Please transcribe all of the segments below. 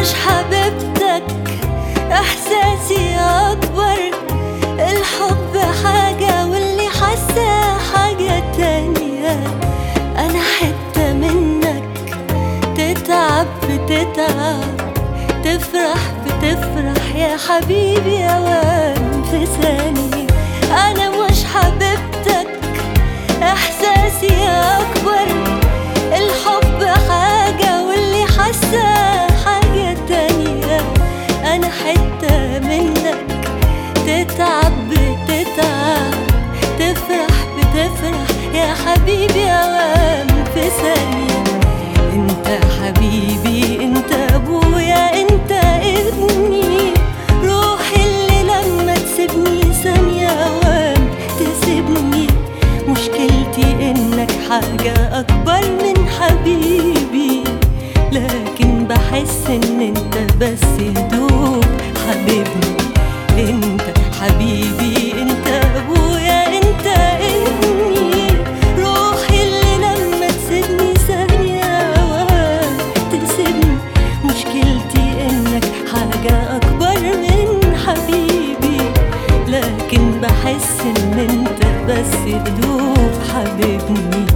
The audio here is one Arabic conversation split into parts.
مش حبيبتك، احساسي اكبر. الحب حاجة واللي حاساه حاجة تانية. انا حتة منك، تتعب بتتعب، تفرح بتفرح يا حبيبي اوام في ثانية. انا مش حبيبتك، احساسي اكبر. الحب حاجة واللي حاساه حاجة تانية. انا حتة منك، تتعب بتتعب، تفرح بتفرح يا حبيبي اوام في ثانية. انت حبيبي، انت ابويا، انت ابني، روحي اللي لما تسيبني ثانية اوام تسيبني. مشكلتي انك حاجة اكبر من حبيبي، لكن بحس ان انت بس هدوء حبيبني. انت حبيبي، انت ابويا، انت ابني، روحي اللي لما تسيبني ثانية تسيبني. مشكلتي انك حاجة اكبر من حبيبي، لكن بحس ان انت بس هدوء حبيبني.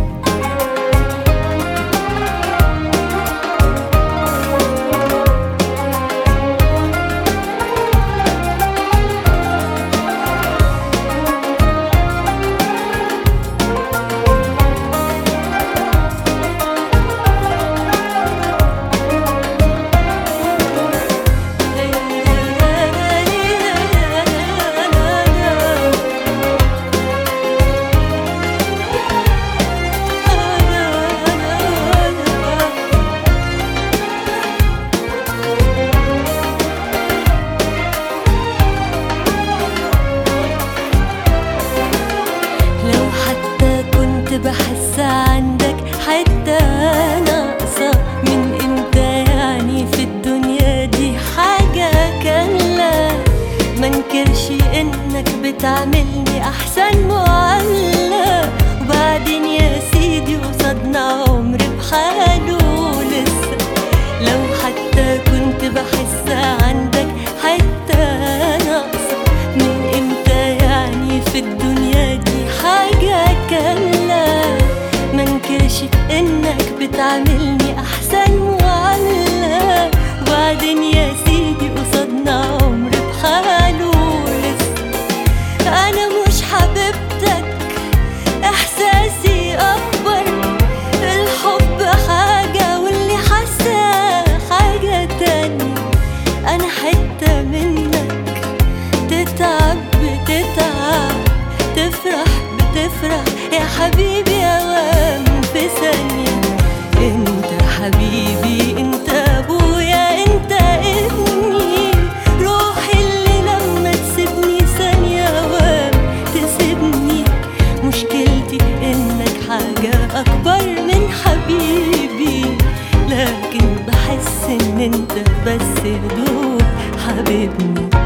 بحس عندك حتة ناقصة. من امتى يعني في الدنيا دي حاجة كاملة؟ منكرش انك بتعملني احسن معاملة. وبعدين يا سيدي قصادنا عمر بحاله لسه. لو حتى كنت بحس عندك حتة ناقصة، من امتى يعني في الدنيا دي حاجة كاملة؟ منكرش انك بتعملني احسن معاملة. وبعدين يا سيدي قصادنا عمر بحاله لسه. انا مش حبيبتك، احساسي اكبر. الحب حاجة واللي حاساه حاجة تانية. انا حتة منك، تتعب بتتعب، تفرح بتفرح يا حبيبي اوام في ثانية. انت حبيبي، انت ابويا، انت ابني، روحي اللي لما تسيبني ثانية اوام تسيبني. مشكلتي انك حاجة اكبر من حبيبي، لكن بحس ان انت بس هدوء حبيبني.